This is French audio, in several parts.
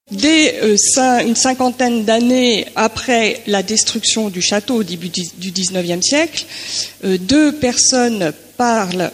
Dès une cinquantaine d'années après la destruction du château au début du XIXe siècle, deux personnes parlent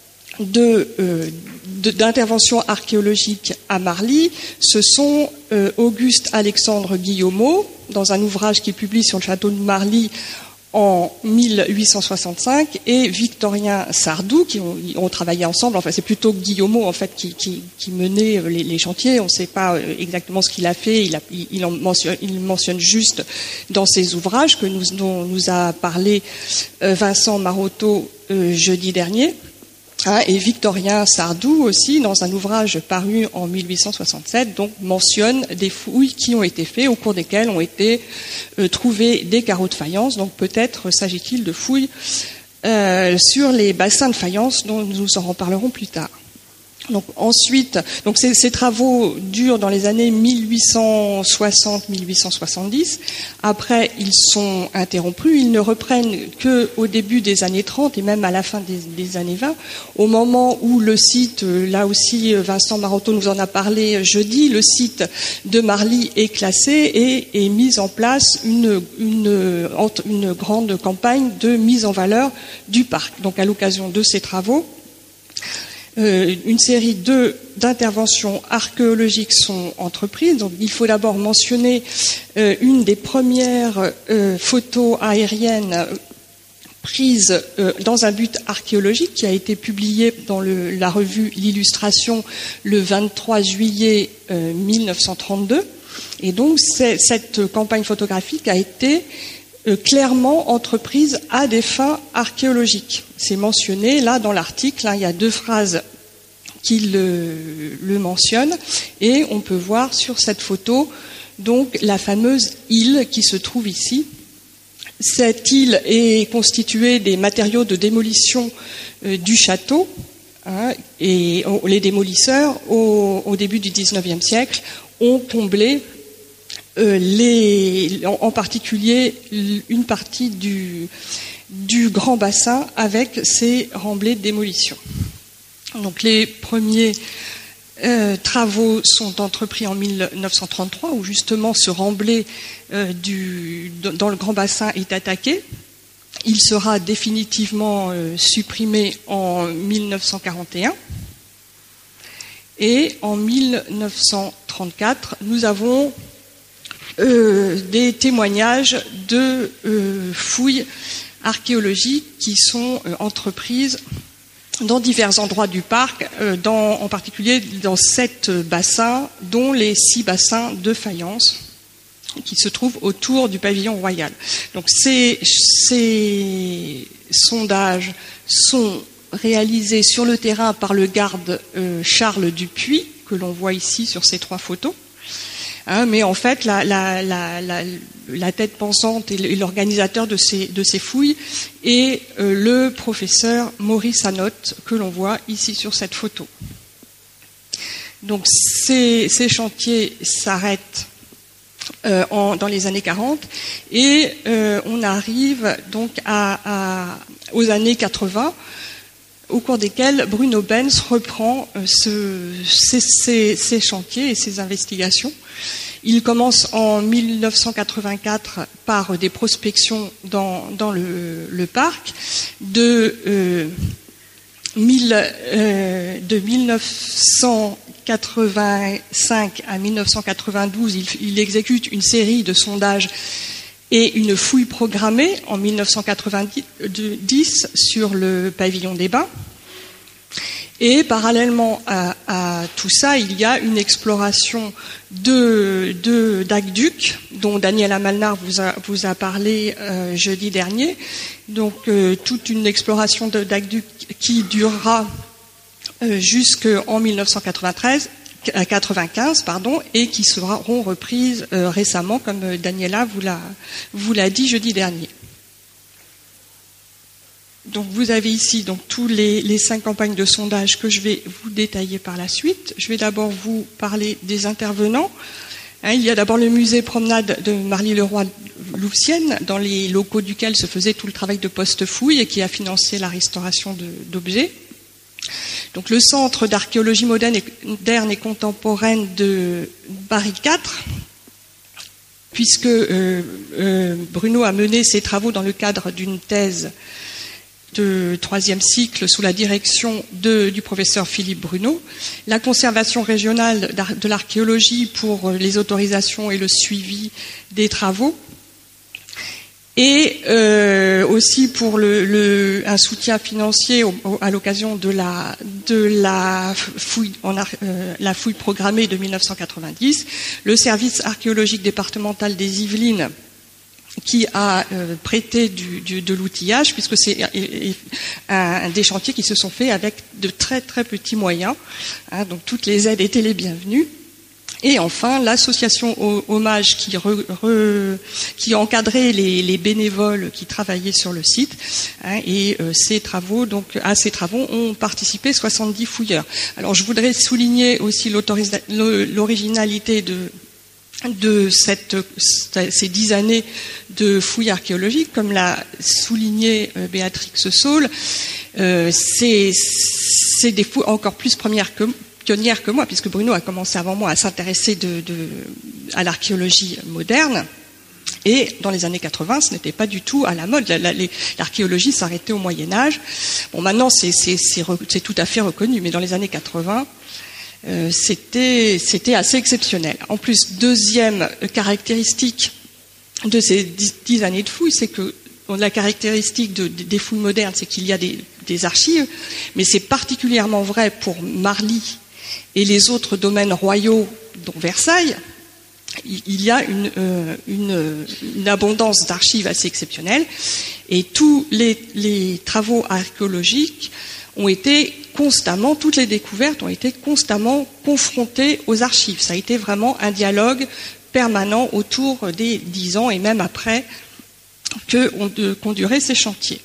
d'intervention archéologique à Marly. Ce sont Auguste Alexandre Guillaumeau, dans un ouvrage qu'il publie sur le château de Marly en 1865, et Victorien Sardou, qui ont travaillé ensemble. Enfin, c'est plutôt Guillaumeau en fait qui menait les chantiers. On ne sait pas exactement ce qu'il a fait. Il mentionne juste dans ses ouvrages dont nous a parlé Vincent Marotteau jeudi dernier. Et Victorien Sardou aussi, dans un ouvrage paru en 1867, donc mentionne des fouilles qui ont été faites, au cours desquelles ont été trouvés des carreaux de faïence. Donc peut-être s'agit-il de fouilles sur les bassins de faïence, dont nous en reparlerons plus tard. Donc ensuite, ces travaux durent dans les années 1860-1870. Après, ils sont interrompus. Ils ne reprennent que au début des années 30 et même à la fin des années 20, au moment où le site, là aussi Vincent Marotteau nous en a parlé jeudi, le site de Marly est classé et est mise en place une grande campagne de mise en valeur du parc. Donc à l'occasion de ces travaux, une série d'interventions archéologiques sont entreprises. Donc, il faut d'abord mentionner une des premières photos aériennes prises dans un but archéologique qui a été publiée dans la revue L'Illustration le 23 juillet 1932. Et donc cette campagne photographique a été clairement entreprise à des fins archéologiques. C'est mentionné là dans l'article, il y a deux phrases qui le mentionnent, et on peut voir sur cette photo donc la fameuse île qui se trouve ici. Cette île est constituée des matériaux de démolition du château, et les démolisseurs au début du XIXe siècle ont comblé en particulier une partie du grand bassin avec ces remblais de démolition. Donc les premiers travaux sont entrepris en 1933, où justement ce remblai dans le grand bassin est attaqué. Il sera définitivement supprimé en 1941. Et en 1934, nous avons des témoignages de fouilles archéologiques qui sont entreprises dans divers endroits du parc, en particulier dans 7 bassins, dont les 6 bassins de faïence qui se trouvent autour du pavillon royal. Donc ces sondages sont réalisés sur le terrain par le garde Charles Dupuis, que l'on voit ici sur ces 3 photos. Mais en fait, la tête pensante et l'organisateur de ces fouilles est le professeur Maurice Hanotte, que l'on voit ici sur cette photo. Donc ces chantiers s'arrêtent dans les années 40 et on arrive donc aux années 80, au cours desquels Bruno Benz reprend ces chantiers et ces investigations. Il commence en 1984 par des prospections dans le parc. De 1985 à 1992, il exécute une série de sondages et une fouille programmée en 1990 sur le pavillon des Bains. Et parallèlement à tout ça, il y a une exploration d'aqueducs, dont Daniel Amalnar vous a parlé jeudi dernier. Donc toute une exploration d'aqueducs qui durera jusqu'en 1995, et qui seront reprises récemment, comme Daniela vous l'a dit jeudi dernier. Donc vous avez ici donc tous les 5 campagnes de sondage que je vais vous détailler par la suite. Je vais d'abord vous parler des intervenants. Il y a d'abord le musée promenade de Marly-le-Roi-Louvciennes, dans les locaux duquel se faisait tout le travail de poste-fouille et qui a financé la restauration d'objets. Donc le Centre d'archéologie moderne et contemporaine de Paris 4, puisque Bruno a mené ses travaux dans le cadre d'une thèse de 3e cycle sous la direction du professeur Philippe Bruno, la conservation régionale de l'archéologie pour les autorisations et le suivi des travaux, et aussi pour un soutien financier à l'occasion de la fouille programmée de 1990, le service archéologique départemental des Yvelines qui a prêté de l'outillage, puisque c'est des chantiers qui se sont faits avec de très très petits moyens, hein, donc toutes les aides étaient les bienvenues. Et enfin, l'association Hommage qui encadrait les bénévoles qui travaillaient sur le site, hein, et à ces travaux ont participé 70 fouilleurs. Alors je voudrais souligner aussi l'originalité de ces 10 années de fouilles archéologiques, comme l'a souligné Béatrix Saul. C'est des fouilles encore plus pionnière que moi, puisque Bruno a commencé avant moi à s'intéresser à l'archéologie moderne. Et dans les années 80, ce n'était pas du tout à la mode. L'archéologie s'arrêtait au Moyen-Âge. Bon, maintenant, c'est tout à fait reconnu, mais dans les années 80, c'était assez exceptionnel. En plus, deuxième caractéristique de ces 10 années de fouilles, c'est que la caractéristique des fouilles modernes, c'est qu'il y a des archives, mais c'est particulièrement vrai pour Marly et les autres domaines royaux, dont Versailles. Il y a une abondance d'archives assez exceptionnelle, et tous les travaux archéologiques ont été constamment, toutes les découvertes ont été constamment confrontées aux archives. Ça a été vraiment un dialogue permanent autour des 10 ans et même après qu'ont duré ces chantiers.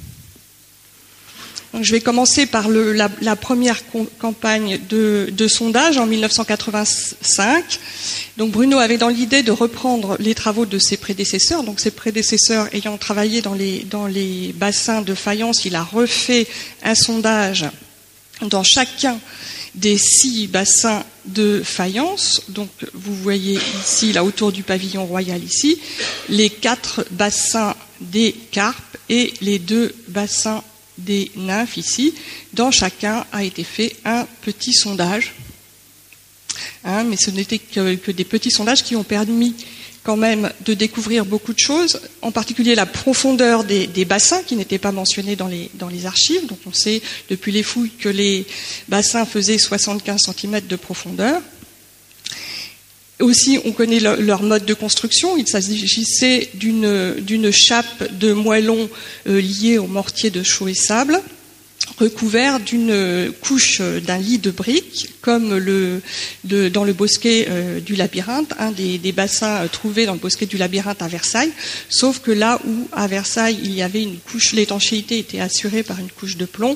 Donc, je vais commencer par la première campagne de sondage en 1985. Donc Bruno avait dans l'idée de reprendre les travaux de ses prédécesseurs. Donc ses prédécesseurs ayant travaillé dans les bassins de faïence, il a refait un sondage dans chacun des 6 bassins de faïence. Donc vous voyez ici, là autour du pavillon royal ici, les 4 bassins des carpes et les 2 bassins des nymphes ici. Dans chacun a été fait un petit sondage, hein, mais ce n'était que des petits sondages qui ont permis quand même de découvrir beaucoup de choses, en particulier la profondeur des bassins qui n'étaient pas mentionnés dans les archives. Donc on sait depuis les fouilles que les bassins faisaient 75 cm de profondeur. Aussi, on connaît leur mode de construction. Il s'agissait d'une chape de moellons liée au mortier de chaux et sable, recouvert d'une couche d'un lit de briques, comme dans le bosquet du labyrinthe, un des bassins trouvés dans le bosquet du labyrinthe à Versailles, sauf que là où à Versailles il y avait une couche, l'étanchéité était assurée par une couche de plomb,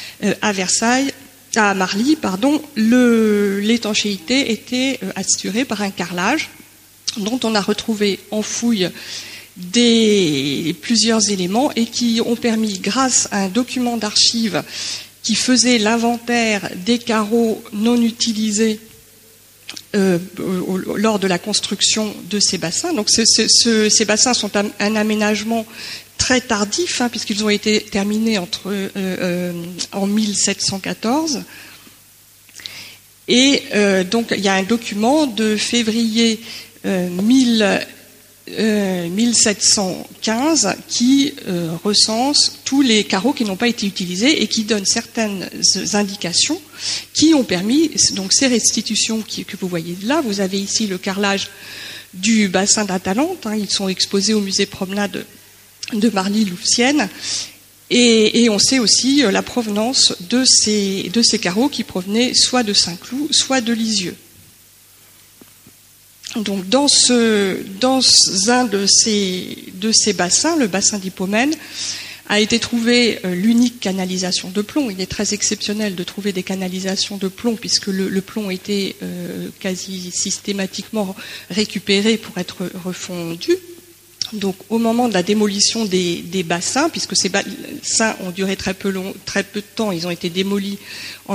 à Marly, l'étanchéité était assurée par un carrelage, dont on a retrouvé en fouille plusieurs éléments et qui ont permis, grâce à un document d'archives qui faisait l'inventaire des carreaux non utilisés lors de la construction de ces bassins. Donc ces bassins sont un aménagement très tardif, hein, puisqu'ils ont été terminés en 1714. Et donc il y a un document de février 1715 qui recense tous les carreaux qui n'ont pas été utilisés et qui donne certaines indications qui ont permis donc ces restitutions que vous voyez là. Vous avez ici le carrelage du bassin d'Atalante, hein, ils sont exposés au musée Promenade de Marly-Louvciennes, et on sait aussi la provenance de ces carreaux qui provenaient soit de Saint-Cloud, soit de Lisieux. Donc dans un de ces bassins, le bassin d'Hippomène, a été trouvée l'unique canalisation de plomb. Il est très exceptionnel de trouver des canalisations de plomb puisque le plomb était quasi systématiquement récupéré pour être refondu. Donc, au moment de la démolition des bassins, puisque ces bassins ont duré très peu de temps, ils ont été démolis en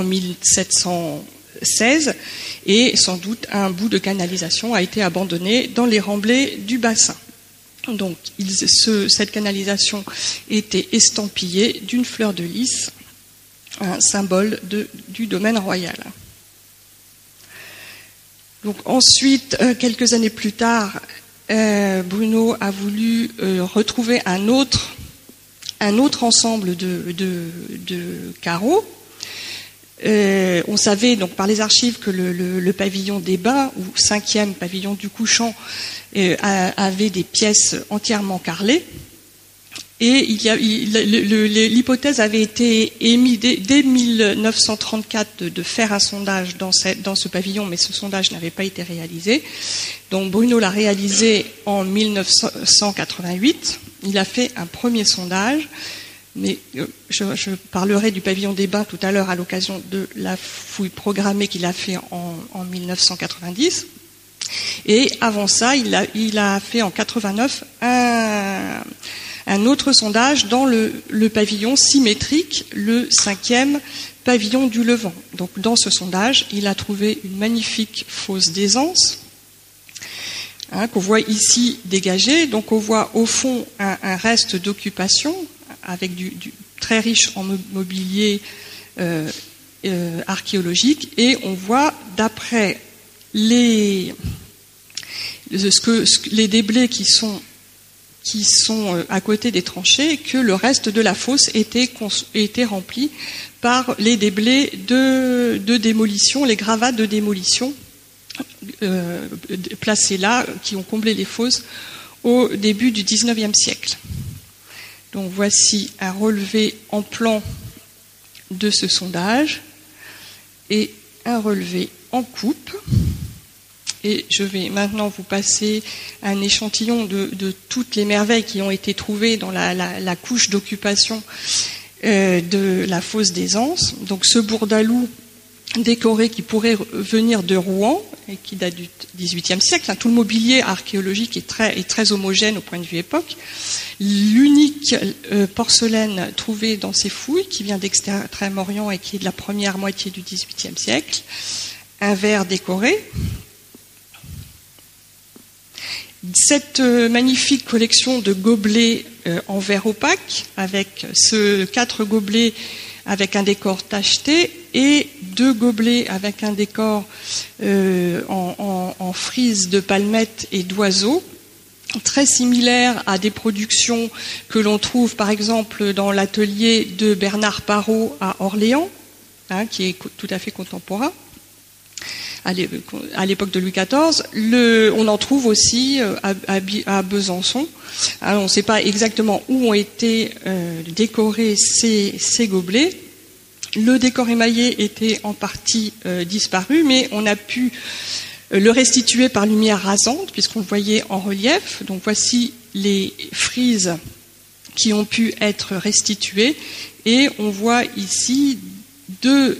1716, et sans doute un bout de canalisation a été abandonné dans les remblais du bassin. Donc, cette canalisation était estampillée d'une fleur de lys, un symbole du domaine royal. Donc, ensuite, quelques années plus tard, Bruno a voulu retrouver un autre ensemble de carreaux. On savait donc par les archives que le pavillon des Bains, ou 5e pavillon du couchant, avait des pièces entièrement carrelées. Et l'hypothèse avait été émise dès 1934 de faire un sondage dans ce pavillon, mais ce sondage n'avait pas été réalisé. Donc Bruno l'a réalisé en 1988. Il a fait un premier sondage, mais je parlerai du pavillon des Bains tout à l'heure à l'occasion de la fouille programmée qu'il a fait en 1990. Et avant ça, il a fait en 89 un autre sondage dans le pavillon symétrique, le 5e pavillon du Levant. Donc, dans ce sondage, il a trouvé une magnifique fosse d'aisance, qu'on voit ici dégagée. Donc, on voit au fond un reste d'occupation avec du très riche en mobilier archéologique, et on voit d'après les déblais qui sont à côté des tranchées, que le reste de la fosse était rempli par les déblais de démolition, les gravats de démolition placés là, qui ont comblé les fosses au début du XIXe siècle. Donc voici un relevé en plan de ce sondage et un relevé en coupe. Et je vais maintenant vous passer un échantillon de toutes les merveilles qui ont été trouvées dans la couche d'occupation de la fosse d'aisance. Donc ce bourdalou décoré qui pourrait venir de Rouen et qui date du XVIIIe siècle. Tout le mobilier archéologique est très homogène au point de vue époque. L'unique porcelaine trouvée dans ces fouilles, qui vient d'Extrême-Orient et qui est de la première moitié du XVIIIe siècle. Un verre décoré. Cette magnifique collection de gobelets en verre opaque, avec 4 gobelets avec un décor tacheté et 2 gobelets avec un décor en frise de palmettes et d'oiseaux, très similaire à des productions que l'on trouve par exemple dans l'atelier de Bernard Parrot à Orléans, qui est tout à fait contemporain. À l'époque de Louis XIV, on en trouve aussi à Besançon. Alors, on ne sait pas exactement où ont été décorés ces gobelets. Le décor émaillé était en partie disparu, mais on a pu le restituer par lumière rasante, puisqu'on le voyait en relief. Donc voici les frises qui ont pu être restituées, et on voit ici deux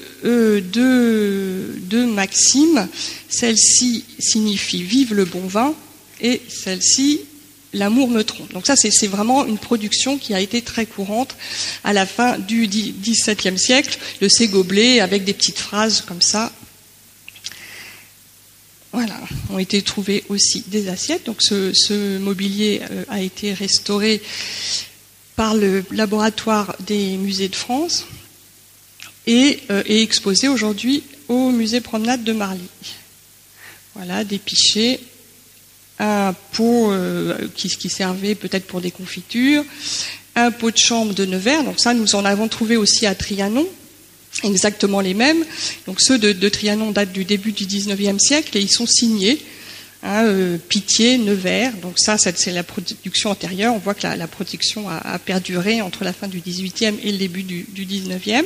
maximes. Celle-ci signifie « Vive le bon vin » et celle-ci « L'amour me trompe ». Donc ça, c'est vraiment une production qui a été très courante à la fin du XVIIe siècle, de ces gobelets avec des petites phrases comme ça. Voilà, ont été trouvées aussi des assiettes. Donc ce mobilier a été restauré par le laboratoire des musées de France et est exposé aujourd'hui au musée Promenade de Marly. Voilà, des pichets, un pot qui servait peut-être pour des confitures, un pot de chambre de Nevers. Donc ça, nous en avons trouvé aussi à Trianon, exactement les mêmes. Donc ceux de Trianon datent du début du XIXe siècle et ils sont signés. Pitié, Nevers. Donc ça, c'est la production antérieure. On voit que la production a perduré entre la fin du XVIIIe et le début du XIXe.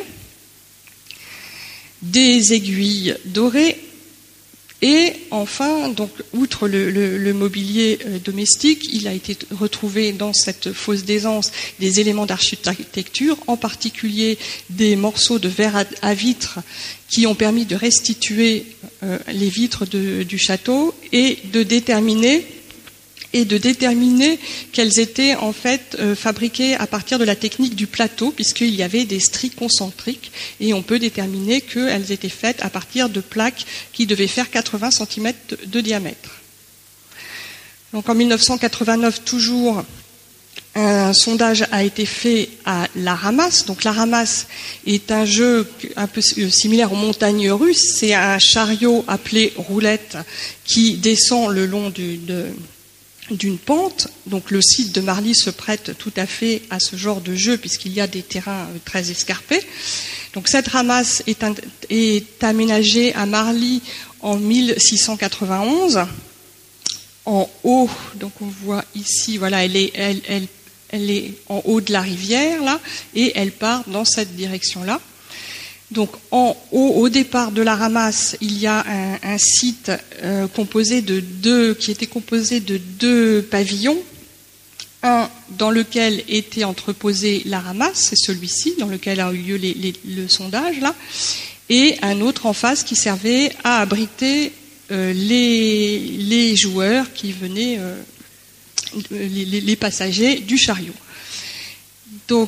Des aiguilles dorées. Et enfin, donc, outre le mobilier domestique, il a été retrouvé dans cette fosse d'aisance des éléments d'architecture, en particulier des morceaux de verre à vitre qui ont permis de restituer les vitres du château et de déterminer et de déterminer qu'elles étaient en fait fabriquées à partir de la technique du plateau, puisqu'il y avait des stries concentriques, et on peut déterminer qu'elles étaient faites à partir de plaques qui devaient faire 80 cm de diamètre. Donc en 1989, toujours, un sondage a été fait à la ramasse. Donc la ramasse est un jeu un peu similaire aux montagnes russes. C'est un chariot appelé roulette qui descend le long d'une pente. Donc le site de Marly se prête tout à fait à ce genre de jeu puisqu'il y a des terrains très escarpés. Donc cette ramasse est aménagée à Marly en 1691. En haut, donc on voit ici, voilà, elle est en haut de la rivière là, et elle part dans cette direction-là. Donc en haut, au départ de la ramasse, il y a un site qui était composé de deux pavillons. Un dans lequel était entreposé la ramasse, c'est celui-ci, dans lequel a eu lieu le sondage là, et un autre en face qui servait à abriter les joueurs qui venaient, les passagers du chariot. Donc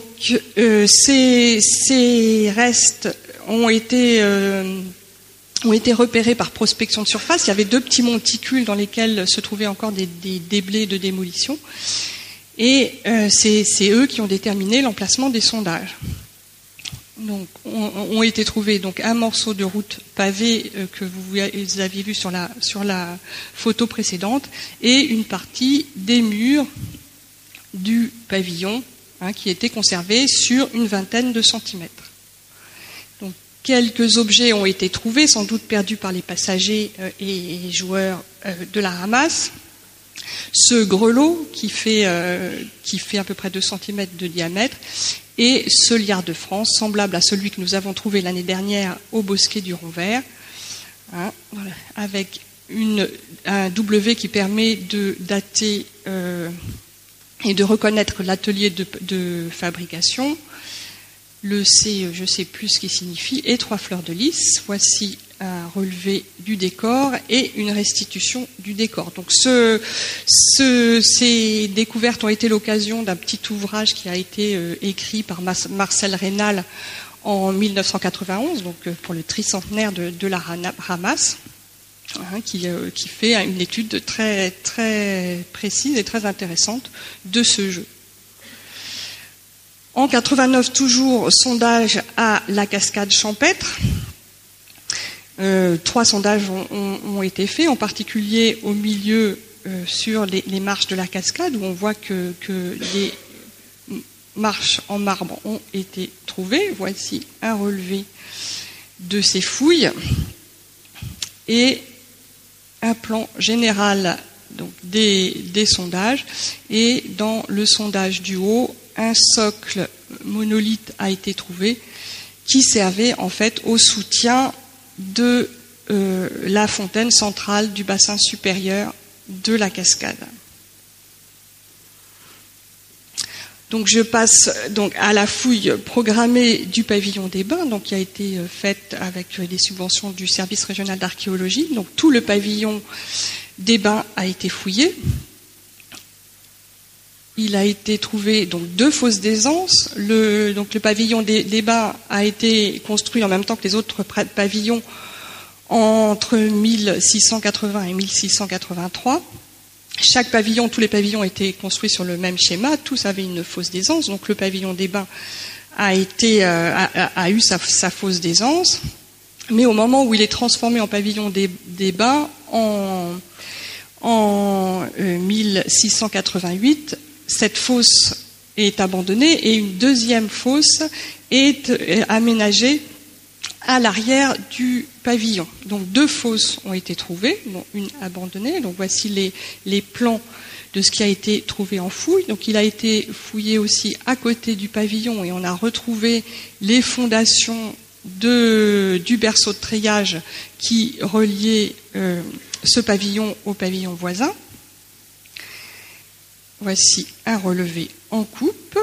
ces restes ont été repérés par prospection de surface. Il y avait deux petits monticules dans lesquels se trouvaient encore des déblais de démolition. Et c'est eux qui ont déterminé l'emplacement des sondages. Donc, ont été trouvés donc un morceau de route pavée que vous aviez vu sur la photo précédente et une partie des murs du pavillon qui était conservée sur une vingtaine de centimètres. Donc, quelques objets ont été trouvés, sans doute perdus par les passagers et joueurs de la ramasse. Ce grelot qui fait à peu près 2 cm de diamètre et ce liard de France, semblable à celui que nous avons trouvé l'année dernière au bosquet du Rond-Vert, voilà, avec un W qui permet de dater et de reconnaître l'atelier de fabrication. Le C, je ne sais plus ce qu'il signifie, et 3 fleurs de lys. Voici un relevé du décor et une restitution du décor. Donc ces découvertes ont été l'occasion d'un petit ouvrage qui a été écrit par Marcel Rénal en 1991, donc pour le tricentenaire de la ramasse, qui fait une étude très, très précise et très intéressante de ce jeu. En 89, toujours, sondage à la cascade champêtre. 3 sondages ont été faits, en particulier au milieu sur les marches de la cascade, où on voit que les marches en marbre ont été trouvées. Voici un relevé de ces fouilles et un plan général donc des sondages. Et dans le sondage du haut, un socle monolithe a été trouvé qui servait en fait au soutien de la fontaine centrale du bassin supérieur de la cascade. Donc je passe donc à la fouille programmée du pavillon des Bains, donc qui a été faite avec des subventions du service régional d'archéologie. Donc tout le pavillon des Bains a été fouillé. Il a été trouvé donc 2 fosses d'aisance. Le pavillon des Bains a été construit en même temps que les autres pavillons entre 1680 et 1683. Chaque pavillon, tous les pavillons étaient construits sur le même schéma, tous avaient une fosse d'aisance. Donc le pavillon des Bains a eu sa fosse d'aisance, mais au moment où il est transformé en pavillon des Bains en 1688, cette fosse est abandonnée et une deuxième fosse est aménagée à l'arrière du pavillon. Donc 2 fosses ont été trouvées, dont une abandonnée. Donc voici les plans de ce qui a été trouvé en fouille. Donc il a été fouillé aussi à côté du pavillon et on a retrouvé les fondations du berceau de treillage qui reliait ce pavillon au pavillon voisin. Voici un relevé en coupe.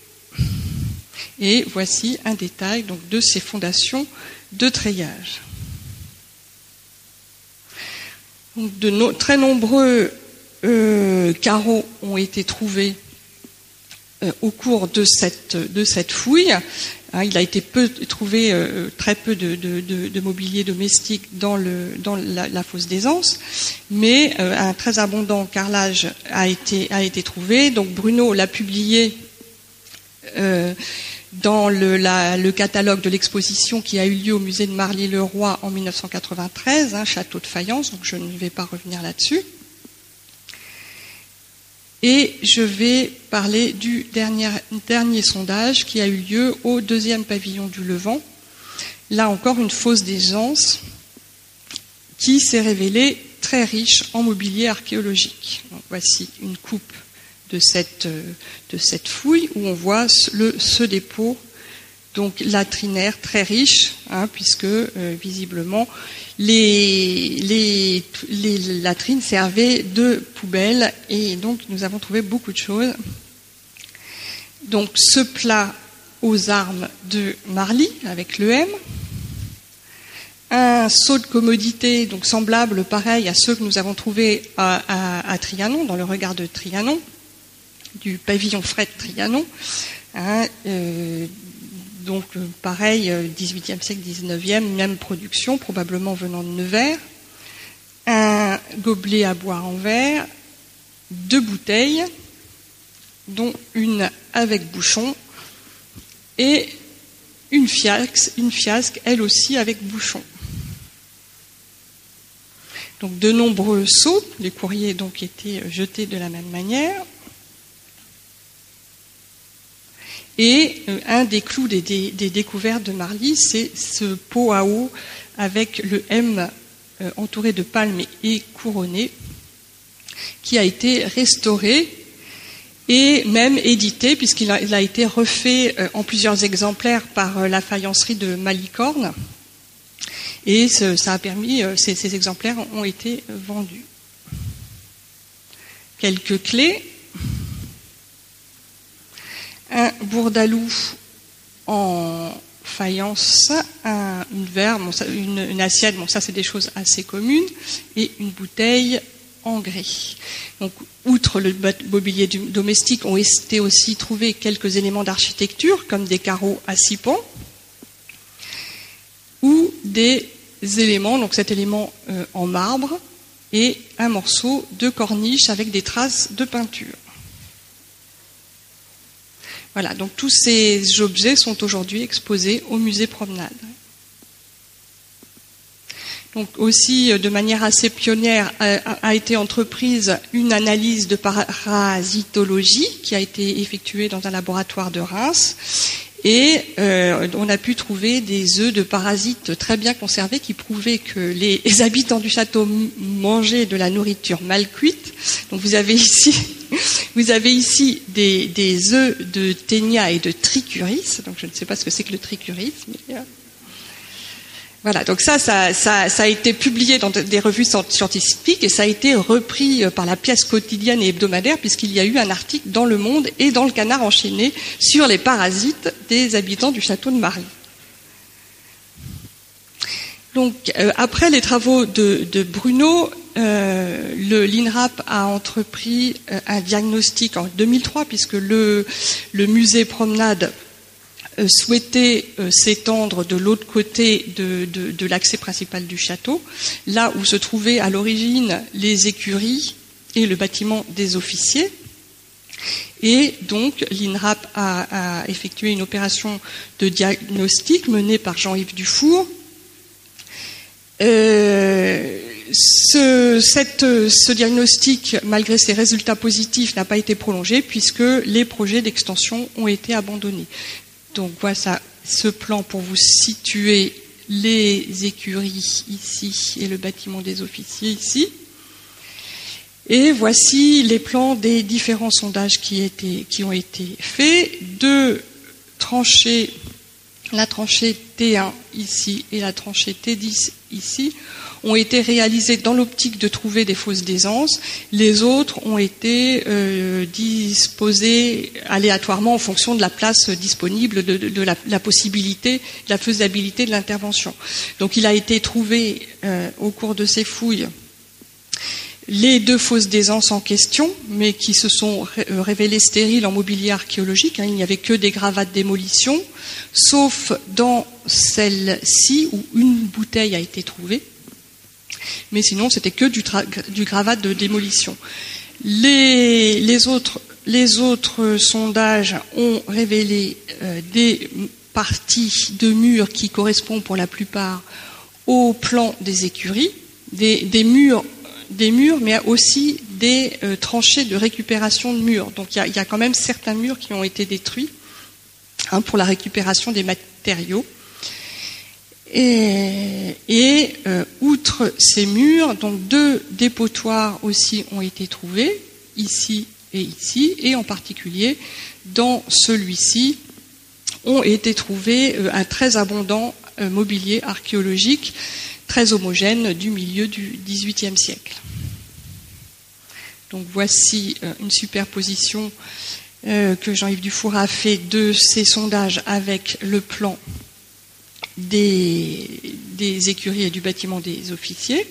Et voici un détail donc, de ces fondations de treillage. Donc, très nombreux carreaux ont été trouvés au cours de cette fouille. Il a été trouvé très peu de mobilier domestique dans la fosse des Anses, mais un très abondant carrelage a été trouvé. Donc Bruno l'a publié dans le catalogue de l'exposition qui a eu lieu au musée de Marly-le-Roi en 1993, château de faïence, donc je ne vais pas revenir là-dessus. Et je vais parler du dernier sondage qui a eu lieu au 2e pavillon du Levant. Là encore, une fosse des Anses qui s'est révélée très riche en mobilier archéologique. Donc, voici une coupe de cette fouille où on voit ce dépôt, donc latrinaire très riche, puisque visiblement les latrines servaient de poubelle, et donc nous avons trouvé beaucoup de choses. Donc ce plat aux armes de Marly avec le M, un seau de commodité donc semblable pareil à ceux que nous avons trouvés à Trianon, dans le regard de Trianon, du pavillon frais de Trianon, donc pareil, 18e siècle, 19e, même production, probablement venant de Nevers, un gobelet à boire en verre, 2 bouteilles, dont une avec bouchon, et une fiasque, elle aussi avec bouchon. Donc de nombreux seaux, les courriers donc étaient jetés de la même manière. Et un des clous des découvertes de Marly, c'est ce pot à eau avec le M entouré de palmes et couronné, qui a été restauré et même édité, puisqu'il a été refait en plusieurs exemplaires par la faïencerie de Malicorne. Et ça a permis, ces exemplaires ont été vendus. Quelques clés. Un bourdalou en faïence, une verre, une assiette, ça c'est des choses assez communes, et une bouteille en grès. Donc, outre le mobilier domestique, ont été aussi trouvés quelques éléments d'architecture, comme des carreaux à 6 pans, ou des éléments, donc cet élément en marbre, et un morceau de corniche avec des traces de peinture. Voilà, donc tous ces objets sont aujourd'hui exposés au musée Promenade. Donc aussi, de manière assez pionnière, a été entreprise une analyse de parasitologie qui a été effectuée dans un laboratoire de Reims. Et on a pu trouver des œufs de parasites très bien conservés qui prouvaient que les habitants du château mangeaient de la nourriture mal cuite. Donc vous avez ici des œufs de ténia et de trichuris. Donc je ne sais pas ce que c'est que le trichuris, mais voilà. Donc ça a été publié dans des revues scientifiques et ça a été repris par la pièce quotidienne et hebdomadaire, puisqu'il y a eu un article dans Le Monde et dans le Canard enchaîné sur les parasites des habitants du château de Marly. Donc après les travaux de Bruno, l'INRAP a entrepris un diagnostic en 2003, puisque le musée Promenade souhaitait s'étendre de l'autre côté de l'accès principal du château, là où se trouvaient à l'origine les écuries et le bâtiment des officiers. Et donc l'INRAP a effectué une opération de diagnostic menée par Jean-Yves Dufour. Ce diagnostic, malgré ses résultats positifs, n'a pas été prolongé puisque les projets d'extension ont été abandonnés. Donc voilà ce plan pour vous situer les écuries ici et le bâtiment des officiers ici. Et voici les plans des différents sondages qui ont été faits. 2 tranchées, la tranchée T1 ici et la tranchée T10 ici, ont été réalisés dans l'optique de trouver des fosses d'aisance. Les autres ont été disposés aléatoirement en fonction de la place disponible, de la possibilité, de la faisabilité de l'intervention. Donc il a été trouvé au cours de ces fouilles Les 2 fosses d'aisance en question, mais qui se sont révélées stériles en mobilier archéologique, il n'y avait que des gravats de démolition, sauf dans celle-ci où une bouteille a été trouvée, mais sinon c'était que du gravat de démolition. Les autres sondages ont révélé des parties de murs qui correspondent pour la plupart au plan des écuries, des murs, mais aussi des tranchées de récupération de murs. Donc il y a quand même certains murs qui ont été détruits pour la récupération des matériaux. Et outre ces murs, donc 2 dépotoirs aussi ont été trouvés, ici, et en particulier dans celui-ci ont été trouvés un très abondant mobilier archéologique, très homogène du milieu du XVIIIe siècle. Donc voici une superposition que Jean-Yves Dufour a fait de ces sondages avec le plan des écuries et du bâtiment des officiers,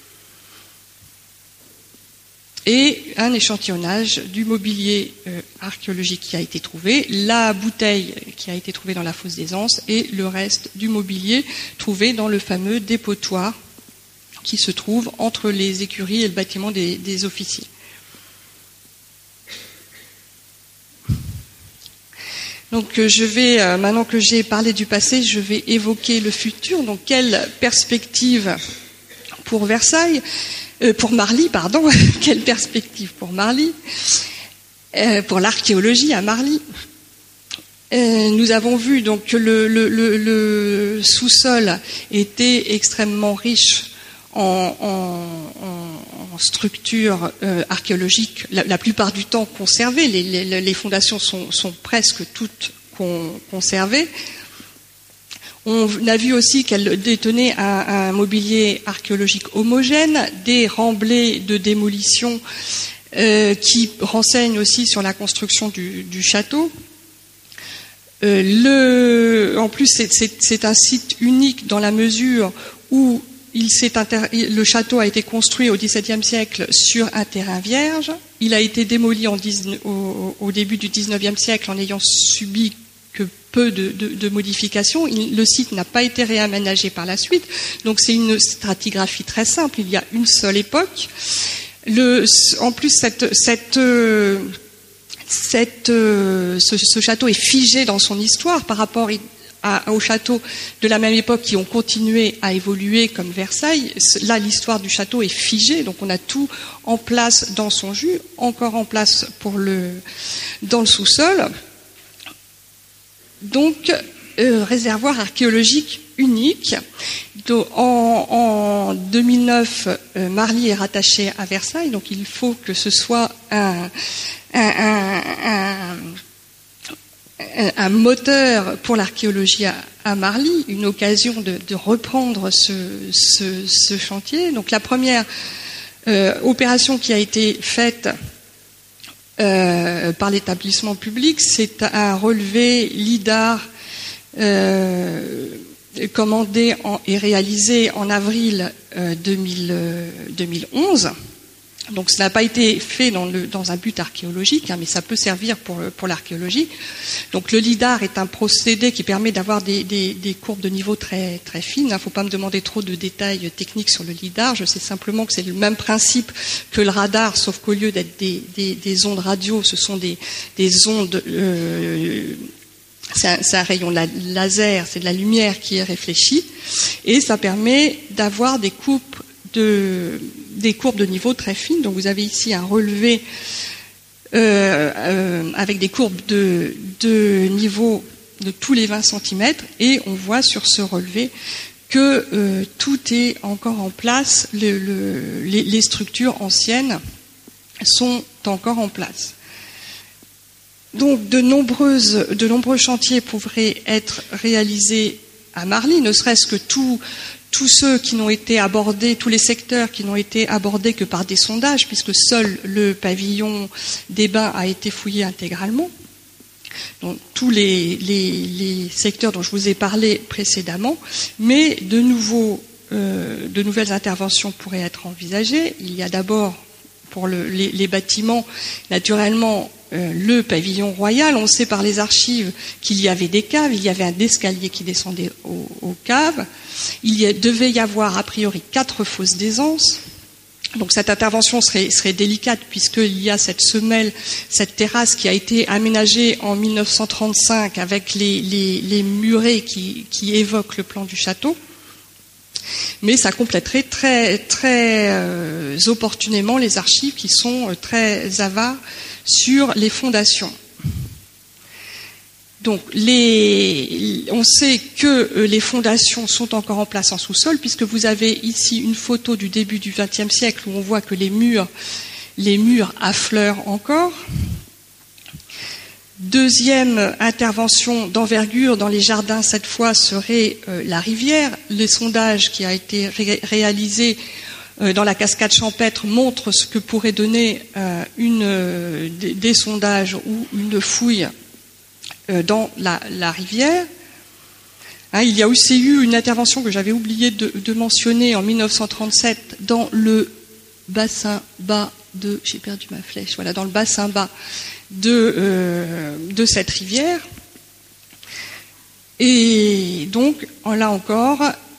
et un échantillonnage du mobilier archéologique qui a été trouvé, la bouteille qui a été trouvée dans la fosse d'aisance et le reste du mobilier trouvé dans le fameux dépotoir qui se trouve entre les écuries et le bâtiment des officiers. Donc je vais, maintenant que j'ai parlé du passé, je vais évoquer le futur. Donc quelle perspective pour Versailles, pour Marly, pardon, quelle perspective pour Marly, pour l'archéologie à Marly. Nous avons vu donc que le sous-sol était extrêmement riche en structures archéologiques, la plupart du temps conservées. Les fondations sont presque toutes conservées. On a vu aussi qu'elle détenait un mobilier archéologique homogène, des remblais de démolition qui renseignent aussi sur la construction du château. En plus, c'est un site unique dans la mesure où le château a été construit au XVIIe siècle sur un terrain vierge. Il a été démoli au début du XIXe siècle en n'ayant subi que peu de modifications. Le site n'a pas été réaménagé par la suite. Donc c'est une stratigraphie très simple. Il y a une seule époque. En plus, ce château est figé dans son histoire par rapport aux châteaux de la même époque qui ont continué à évoluer comme Versailles. Là, l'histoire du château est figée, donc on a tout en place dans son jus, encore en place dans le sous-sol. Donc, réservoir archéologique unique. En 2009, Marly est rattaché à Versailles, donc il faut que ce soit un moteur pour l'archéologie à Marly, une occasion de reprendre ce chantier. Donc la première opération qui a été faite par l'établissement public, c'est un relevé LIDAR commandé et réalisé en avril 2011. Donc ça n'a pas été fait dans un but archéologique, mais ça peut servir pour l'archéologie. Donc le LIDAR est un procédé qui permet d'avoir des courbes de niveau très très fines. Il ne faut pas me demander trop de détails techniques sur le LIDAR. Je sais simplement que c'est le même principe que le radar, sauf qu'au lieu d'être des ondes radio, ce sont des ondes. C'est un rayon laser, c'est de la lumière qui est réfléchie, et ça permet d'avoir des courbes de niveau très fines. Donc vous avez ici un relevé avec des courbes de niveau de tous les 20 cm, et on voit sur ce relevé que tout est encore en place, les structures anciennes sont encore en place. Donc de nombreux chantiers pourraient être réalisés à Marly, ne serait-ce que tous ceux qui n'ont été abordés, tous les secteurs qui n'ont été abordés que par des sondages, puisque seul le pavillon des bains a été fouillé intégralement. Donc tous les secteurs dont je vous ai parlé précédemment, mais de nouveaux de nouvelles interventions pourraient être envisagées. Il y a d'abord, pour les bâtiments, naturellement, le pavillon royal. On sait par les archives qu'il y avait des caves, il y avait un escalier qui descendait aux caves. Devait y avoir, a priori, 4 fosses d'aisance. Donc cette intervention serait délicate puisqu'il y a cette semelle, cette terrasse qui a été aménagée en 1935 avec les murets qui évoquent le plan du château. Mais ça compléterait très opportunément les archives qui sont très avares sur les fondations. Donc, on sait que les fondations sont encore en place en sous-sol, puisque vous avez ici une photo du début du XXe siècle où on voit que les murs affleurent encore. Deuxième intervention d'envergure dans les jardins, cette fois, serait la rivière. Le sondage qui a été réalisé dans la cascade champêtre montre ce que pourrait donner des sondages ou une fouille dans la rivière. Il y a aussi eu une intervention que j'avais oublié de mentionner en 1937 dans le bassin bas j'ai perdu ma flèche, voilà, dans le bassin bas de cette rivière. Et donc, là encore,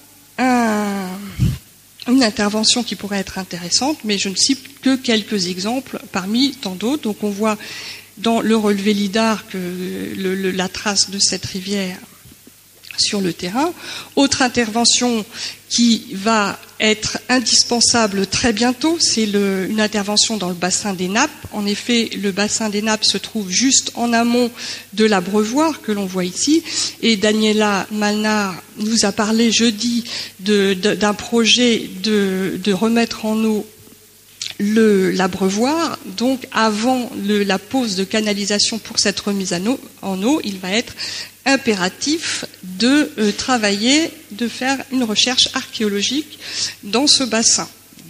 une intervention qui pourrait être intéressante, mais je ne cite que quelques exemples parmi tant d'autres. Donc on voit dans le relevé lidar que la trace de cette rivière sur le terrain. Autre intervention qui va être indispensable très bientôt, c'est une intervention dans le bassin des Nappes. En effet, le bassin des Nappes se trouve juste en amont de l'abreuvoir que l'on voit ici. Et Daniela Malnard nous a parlé jeudi d'un projet de remettre en eau l'abreuvoir. Donc avant la pose de canalisation pour cette remise en eau, il va être impératif de travailler, de faire une recherche archéologique dans ce bassin.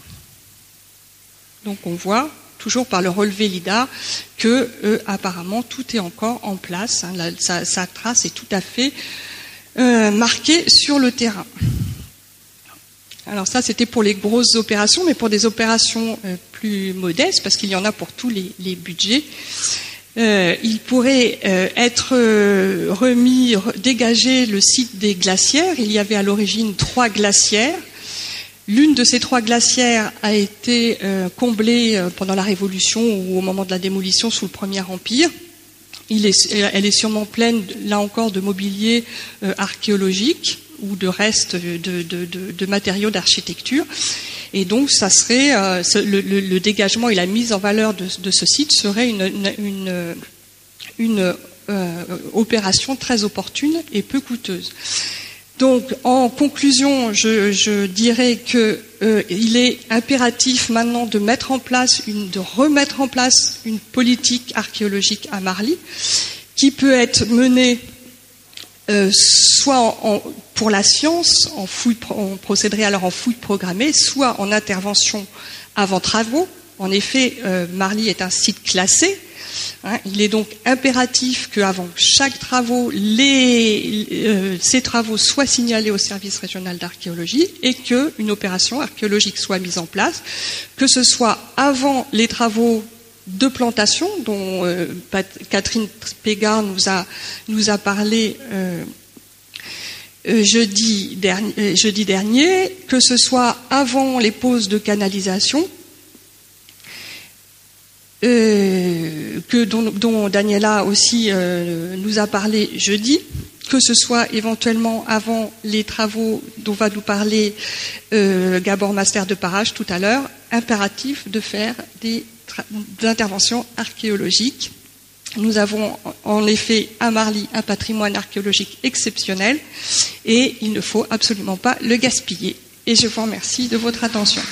Donc on voit toujours par le relevé lidar que apparemment tout est encore en place, sa trace est tout à fait marquée sur le terrain. Alors ça, c'était pour les grosses opérations, mais pour des opérations plus modestes, parce qu'il y en a pour tous les budgets, il pourrait être dégagé le site des glacières. Il y avait à l'origine 3 glacières. L'une de ces 3 glacières a été comblée pendant la Révolution ou au moment de la démolition sous le Premier Empire. Elle est sûrement pleine, là encore, de mobilier archéologique ou de restes de matériaux d'architecture. Et donc, ça serait le dégagement et la mise en valeur de ce site serait une opération très opportune et peu coûteuse. Donc, en conclusion, je dirais que il est impératif maintenant de remettre en place une politique archéologique à Marly, qui peut être menée soit pour la science, on procéderait alors en fouille programmée, soit en intervention avant travaux. En effet, Marly est un site classé. Il est donc impératif qu'avant chaque travaux, ces travaux soient signalés au service régional d'archéologie et qu'une opération archéologique soit mise en place, que ce soit avant les travaux de plantation dont Catherine Pégard nous a parlé jeudi dernier, que ce soit avant les poses de canalisation, dont Daniela aussi nous a parlé jeudi, que ce soit éventuellement avant les travaux dont va nous parler Gabor Master de Parache tout à l'heure, impératif de faire des interventions archéologiques. Nous avons en effet à Marly un patrimoine archéologique exceptionnel et il ne faut absolument pas le gaspiller. Et je vous remercie de votre attention.